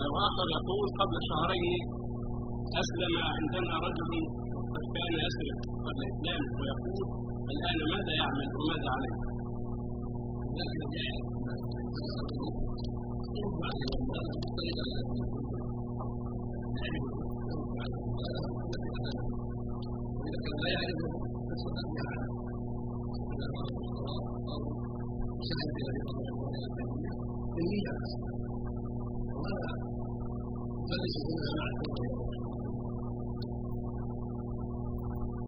وآخر يقول قبل شهرين أسلم عندنا رجل قد كان يسرق قبل إسلامه، ويقول الآن ماذا يعمل وماذا عليه؟ لا يعرف النية ولا فليس هنا مع